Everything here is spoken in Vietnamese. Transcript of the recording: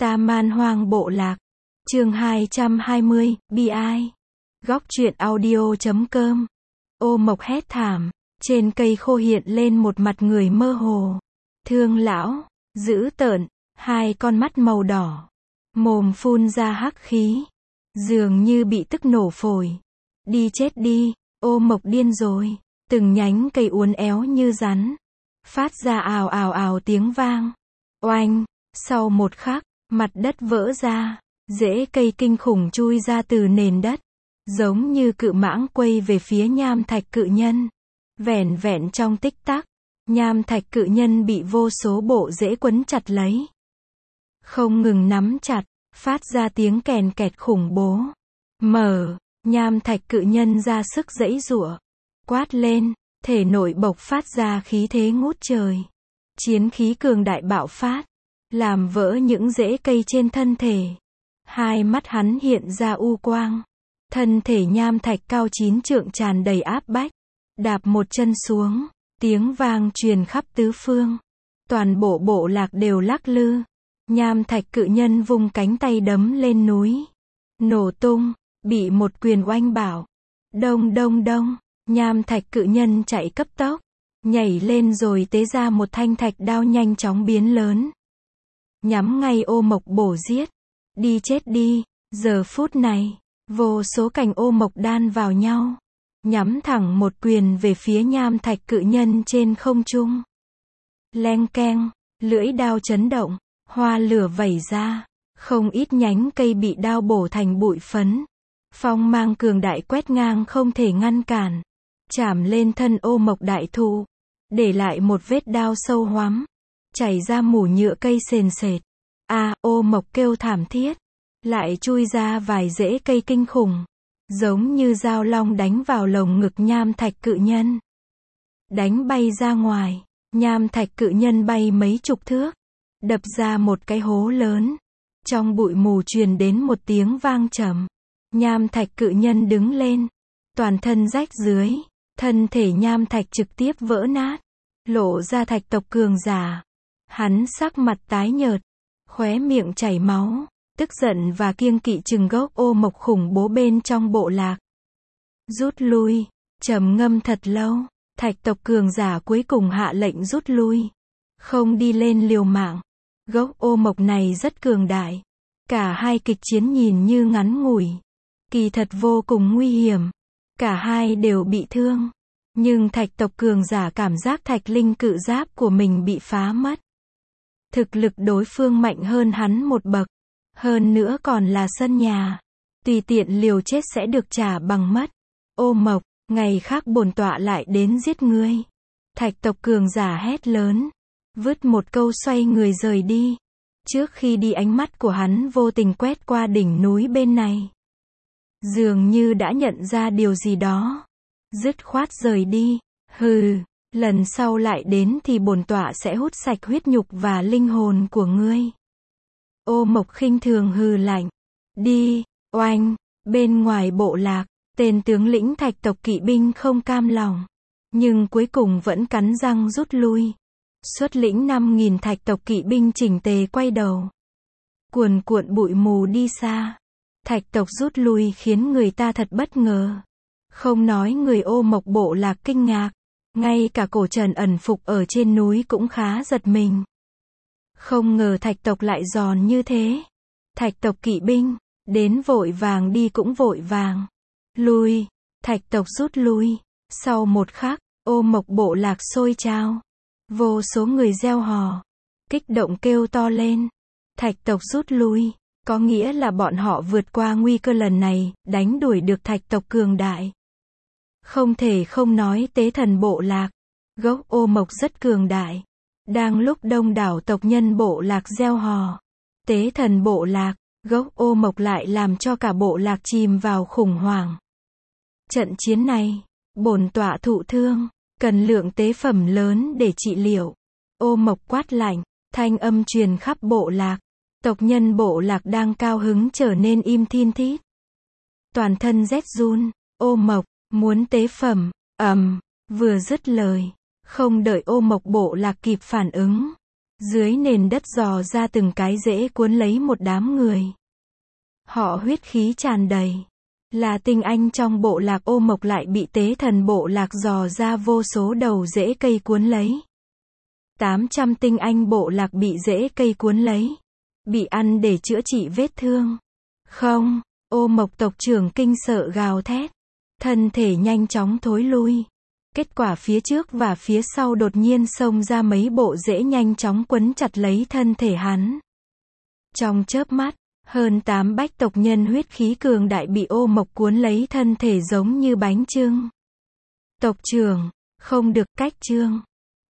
Ta Man Hoang Bộ Lạc. Chương 220, bi ai. Góc truyện audio.com. Ô Mộc hét thảm, trên cây khô hiện lên một mặt người mơ hồ. Thương lão, dữ tợn, hai con mắt màu đỏ, mồm phun ra hắc khí, dường như bị tức nổ phổi. Đi chết đi, Ô Mộc điên rồi. Từng nhánh cây uốn éo như rắn, phát ra ào ào ào tiếng vang. Oanh, sau một khắc, mặt đất vỡ ra, rễ cây kinh khủng chui ra từ nền đất, giống như cự mãng quay về phía nham thạch cự nhân. Vẻn vẹn trong tích tắc, nham thạch cự nhân bị vô số bộ rễ quấn chặt lấy, không ngừng nắm chặt, phát ra tiếng kèn kẹt khủng bố. Nham thạch cự nhân ra sức giãy giụa, quát lên, thể nội bộc phát ra khí thế ngút trời. Chiến khí cường đại bạo phát, làm vỡ những rễ cây trên thân thể. Hai mắt hắn hiện ra u quang. Thân thể nham thạch cao 9 trượng tràn đầy áp bách. Đạp một chân xuống, tiếng vang truyền khắp tứ phương. Toàn bộ bộ lạc đều lắc lư. Nham thạch cự nhân vung cánh tay đấm lên núi. Nổ tung, bị một quyền oanh bảo. Đông đông đông, nham thạch cự nhân chạy cấp tốc, nhảy lên rồi tế ra một thanh thạch đao nhanh chóng biến lớn, nhắm ngay Ô Mộc bổ giết. Đi chết đi. Giờ phút này, vô số cành ô mộc đan vào nhau, nhắm thẳng một quyền về phía nham thạch cự nhân trên không trung. Leng keng, lưỡi đao chấn động, hoa lửa vẩy ra, không ít nhánh cây bị đao bổ thành bụi phấn. Phong mang cường đại quét ngang không thể ngăn cản, chạm lên thân Ô Mộc đại thụ, để lại một vết đao sâu hoắm, chảy ra mủ nhựa cây sền sệt. Ô Mộc kêu thảm thiết, lại chui ra vài rễ cây kinh khủng, giống như dao long đánh vào lồng ngực nham thạch cự nhân. Đánh bay ra ngoài, nham thạch cự nhân bay mấy chục thước, đập ra một cái hố lớn. Trong bụi mù truyền đến một tiếng vang trầm. Nham thạch cự nhân đứng lên, toàn thân rách dưới, thân thể nham thạch trực tiếp vỡ nát, lộ ra thạch tộc cường giả. Hắn sắc mặt tái nhợt, khóe miệng chảy máu, tức giận và kiêng kỵ chừng gốc Ô Mộc khủng bố bên trong bộ lạc. Rút lui. Trầm ngâm thật lâu, thạch tộc cường giả cuối cùng hạ lệnh rút lui, không đi lên liều mạng. Gốc Ô Mộc này rất cường đại, cả hai kịch chiến nhìn như ngắn ngủi, kỳ thật vô cùng nguy hiểm. Cả hai đều bị thương, nhưng thạch tộc cường giả cảm giác thạch linh cự giáp của mình bị phá mất. Thực lực đối phương mạnh hơn hắn một bậc, hơn nữa còn là sân nhà, tùy tiện liều chết sẽ được trả bằng mất. Ô Mộc, ngày khác bổn tọa lại đến giết ngươi. Thạch tộc cường giả hét lớn, vứt một câu xoay người rời đi. Trước khi đi ánh mắt của hắn vô tình quét qua đỉnh núi bên này, dường như đã nhận ra điều gì đó, dứt khoát rời đi. Hừ, lần sau lại đến thì bổn tọa sẽ hút sạch huyết nhục và linh hồn của ngươi. Ô Mộc khinh thường hừ lạnh. Đi. Oanh, bên ngoài bộ lạc, tên tướng lĩnh thạch tộc kỵ binh không cam lòng, nhưng cuối cùng vẫn cắn răng rút lui. Xuất lĩnh 5.000 thạch tộc kỵ binh chỉnh tề quay đầu, cuồn cuộn bụi mù đi xa. Thạch tộc rút lui khiến người ta thật bất ngờ. Không nói người Ô Mộc bộ lạc kinh ngạc, ngay cả Cổ Trần ẩn phục ở trên núi cũng khá giật mình. Không ngờ thạch tộc lại giòn như thế. Thạch tộc kỵ binh, đến vội vàng đi cũng vội vàng. Lui, thạch tộc rút lui. Sau một khắc, Ô Mộc bộ lạc sôi trào. Vô số người reo hò, kích động kêu to lên. Thạch tộc rút lui, có nghĩa là bọn họ vượt qua nguy cơ lần này, đánh đuổi được thạch tộc cường đại. Không thể không nói tế thần bộ lạc, gốc Ô Mộc rất cường đại. Đang lúc đông đảo tộc nhân bộ lạc reo hò, tế thần bộ lạc, gốc Ô Mộc lại làm cho cả bộ lạc chìm vào khủng hoảng. Trận chiến này, bổn tọa thụ thương, cần lượng tế phẩm lớn để trị liệu. Ô Mộc quát lạnh, thanh âm truyền khắp bộ lạc. Tộc nhân bộ lạc đang cao hứng trở nên im thin thít, toàn thân rét run. Ô Mộc, muốn tế phẩm. Vừa dứt lời, không đợi Ô Mộc bộ lạc kịp phản ứng, Dưới nền đất dò ra từng cái rễ cuốn lấy một đám người. Họ huyết khí tràn đầy. Là tinh anh trong bộ lạc Ô Mộc lại bị tế thần bộ lạc dò ra vô số đầu rễ cây cuốn lấy. 800 tinh anh bộ lạc bị rễ cây cuốn lấy. Bị ăn để chữa trị vết thương. Không, Ô Mộc tộc trưởng kinh sợ gào thét. Thân thể nhanh chóng thối lui. Kết quả phía trước và phía sau đột nhiên xông ra mấy bộ rễ nhanh chóng quấn chặt lấy thân thể hắn. Trong chớp mắt, hơn 8 bách tộc nhân huyết khí cường đại bị Ô Mộc cuốn lấy thân thể giống như bánh chưng. Tộc trưởng, không được, cách trương.